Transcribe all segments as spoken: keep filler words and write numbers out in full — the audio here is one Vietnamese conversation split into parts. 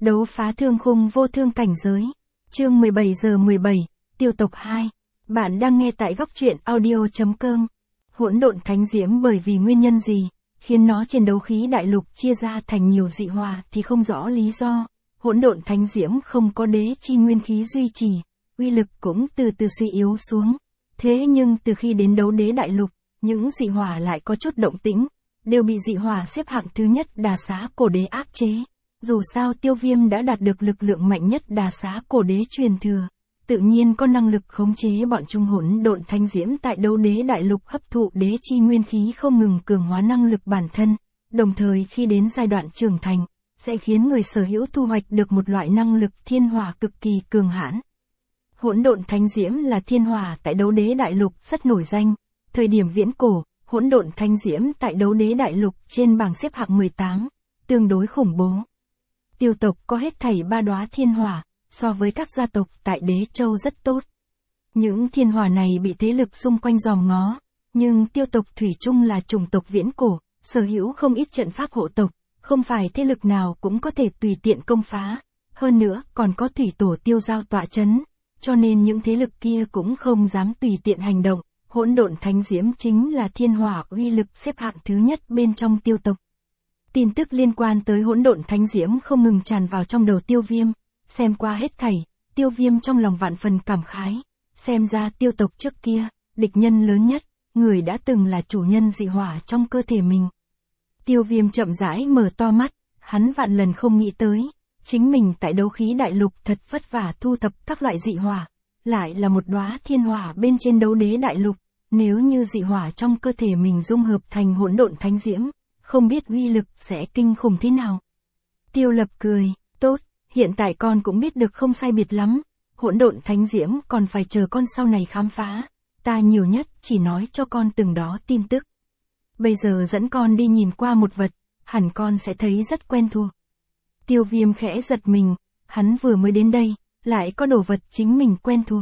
Đấu phá thương khung vô thương cảnh giới. Chương mười bảy giờ mười bảy, Tiêu tộc hai. Bạn đang nghe tại góc truyện audio chấm com. Hỗn độn thánh diễm bởi vì nguyên nhân gì, khiến nó trên đấu khí đại lục chia ra thành nhiều dị hỏa thì không rõ lý do. Hỗn độn thánh diễm không có đế chi nguyên khí duy trì, uy lực cũng từ từ suy yếu xuống. Thế nhưng từ khi đến đấu đế đại lục, những dị hỏa lại có chút động tĩnh, đều bị dị hỏa xếp hạng thứ nhất Đà Xá Cổ Đế áp chế. Dù sao Tiêu Viêm đã đạt được lực lượng mạnh nhất Đà Xá Cổ Đế truyền thừa, tự nhiên có năng lực khống chế bọn chúng. Hỗn độn thánh diễm tại đấu đế đại lục hấp thụ đế chi nguyên khí không ngừng cường hóa năng lực bản thân, đồng thời khi đến giai đoạn trưởng thành, sẽ khiến người sở hữu thu hoạch được một loại năng lực thiên hỏa cực kỳ cường hãn. Hỗn độn thánh diễm là thiên hỏa tại đấu đế đại lục rất nổi danh. Thời điểm viễn cổ, hỗn độn thánh diễm tại đấu đế đại lục trên bảng xếp hạng mười tám, tương đối khủng bố. Tiêu tộc có hết thảy ba đóa thiên hỏa, so với các gia tộc tại Đế Châu rất tốt. Những thiên hỏa này bị thế lực xung quanh dòm ngó, nhưng tiêu tộc thủy chung là chủng tộc viễn cổ, sở hữu không ít trận pháp hộ tộc, không phải thế lực nào cũng có thể tùy tiện công phá, hơn nữa còn có thủy tổ Tiêu Giao tọa chấn, cho nên những thế lực kia cũng không dám tùy tiện hành động. Hỗn độn thánh diễm chính là thiên hỏa uy lực xếp hạng thứ nhất bên trong tiêu tộc. Tin tức liên quan tới hỗn độn thánh diễm không ngừng tràn vào trong đầu Tiêu Viêm, xem qua hết thảy, Tiêu Viêm trong lòng vạn phần cảm khái, xem ra tiêu tộc trước kia, địch nhân lớn nhất, người đã từng là chủ nhân dị hỏa trong cơ thể mình. Tiêu Viêm chậm rãi mở to mắt, hắn vạn lần không nghĩ tới, chính mình tại đấu khí đại lục thật vất vả thu thập các loại dị hỏa, lại là một đóa thiên hỏa bên trên đấu đế đại lục. Nếu như dị hỏa trong cơ thể mình dung hợp thành hỗn độn thánh diễm, không biết uy lực sẽ kinh khủng thế nào. Tiêu Lập cười, tốt, hiện tại con cũng biết được không sai biệt lắm, hỗn độn thánh diễm còn phải chờ con sau này khám phá, ta nhiều nhất chỉ nói cho con từng đó tin tức. Bây giờ dẫn con đi nhìn qua một vật, hẳn con sẽ thấy rất quen thuộc. Tiêu Viêm khẽ giật mình, hắn vừa mới đến đây, lại có đồ vật chính mình quen thuộc.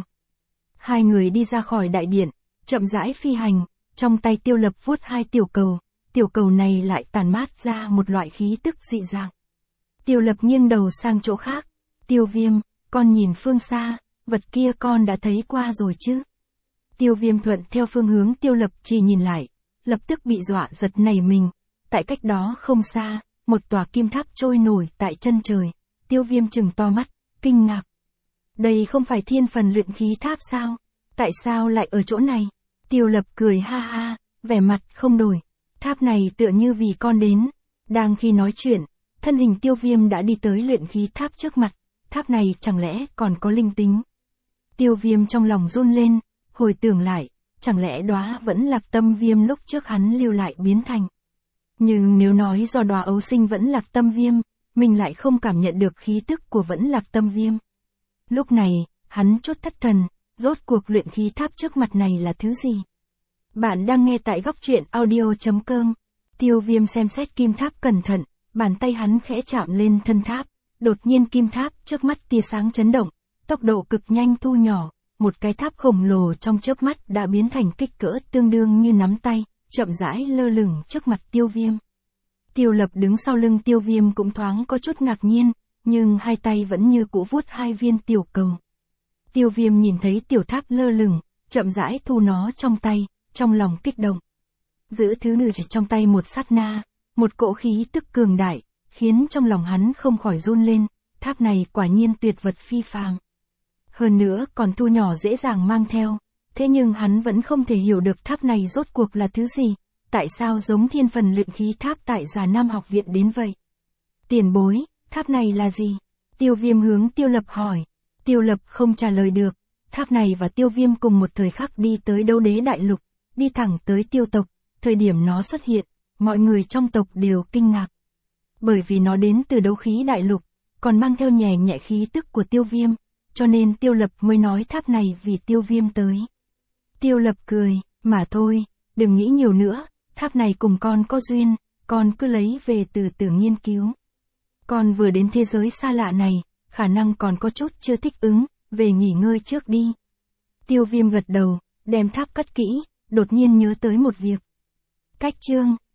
Hai người đi ra khỏi đại điện, chậm rãi phi hành, trong tay Tiêu Lập vuốt hai tiểu cầu, tiểu cầu này lại tản mát ra một loại khí tức dị dạng. Tiêu Lập nghiêng đầu sang chỗ khác, Tiêu Viêm, con nhìn phương xa, vật kia con đã thấy qua rồi chứ? Tiêu Viêm thuận theo phương hướng Tiêu Lập chỉ nhìn lại, lập tức bị dọa giật nảy mình, tại cách đó không xa, một tòa kim tháp trôi nổi tại chân trời. Tiêu Viêm trừng to mắt, kinh ngạc. Đây không phải thiên phần luyện khí tháp sao? Tại sao lại ở chỗ này? Tiêu Lập cười ha ha, vẻ mặt không đổi. Tháp này tựa như vì con đến. Đang khi nói chuyện, thân hình Tiêu Viêm đã đi tới luyện khí tháp trước mặt. Tháp này chẳng lẽ còn có linh tính? Tiêu Viêm trong lòng run lên, hồi tưởng lại, chẳng lẽ đóa vẫn lạc tâm viêm lúc trước hắn lưu lại biến thành. Nhưng nếu nói do đóa ấu sinh vẫn lạc tâm viêm, mình lại không cảm nhận được khí tức của vẫn lạc tâm viêm. Lúc này, hắn chút thất thần, rốt cuộc luyện khí tháp trước mặt này là thứ gì? Bạn đang nghe tại góc truyện audio chấm com. Tiêu Viêm xem xét kim tháp cẩn thận, bàn tay hắn khẽ chạm lên thân tháp, đột nhiên kim tháp trước mắt tia sáng chấn động, tốc độ cực nhanh thu nhỏ, một cái tháp khổng lồ trong chớp mắt đã biến thành kích cỡ tương đương như nắm tay, chậm rãi lơ lửng trước mặt Tiêu Viêm. Tiêu Lập đứng sau lưng Tiêu Viêm cũng thoáng có chút ngạc nhiên, nhưng hai tay vẫn như cũ vuốt hai viên tiểu cầu. Tiêu Viêm nhìn thấy tiểu tháp lơ lửng, chậm rãi thu nó trong tay, trong lòng kích động. Giữ thứ nữ trong tay một sát na, một cỗ khí tức cường đại, khiến trong lòng hắn không khỏi run lên, tháp này quả nhiên tuyệt vật phi phàm. Hơn nữa còn thu nhỏ dễ dàng mang theo, thế nhưng hắn vẫn không thể hiểu được tháp này rốt cuộc là thứ gì, tại sao giống thiên phần luyện khí tháp tại Già Nam học viện đến vậy. Tiền bối, tháp này là gì? Tiêu Viêm hướng Tiêu Lập hỏi. Tiêu Lập không trả lời được, tháp này và Tiêu Viêm cùng một thời khắc đi tới đấu đế đại lục, đi thẳng tới tiêu tộc, thời điểm nó xuất hiện, mọi người trong tộc đều kinh ngạc. Bởi vì nó đến từ đấu khí đại lục, còn mang theo nhẹ nhẹ khí tức của Tiêu Viêm, cho nên Tiêu Lập mới nói tháp này vì Tiêu Viêm tới. Tiêu Lập cười, mà thôi, đừng nghĩ nhiều nữa, tháp này cùng con có duyên, con cứ lấy về từ từ nghiên cứu. Con vừa đến thế giới xa lạ này, khả năng còn có chút chưa thích ứng, về nghỉ ngơi trước đi. Tiêu Viêm gật đầu, đem tháp cất kỹ, đột nhiên nhớ tới một việc. Cách chương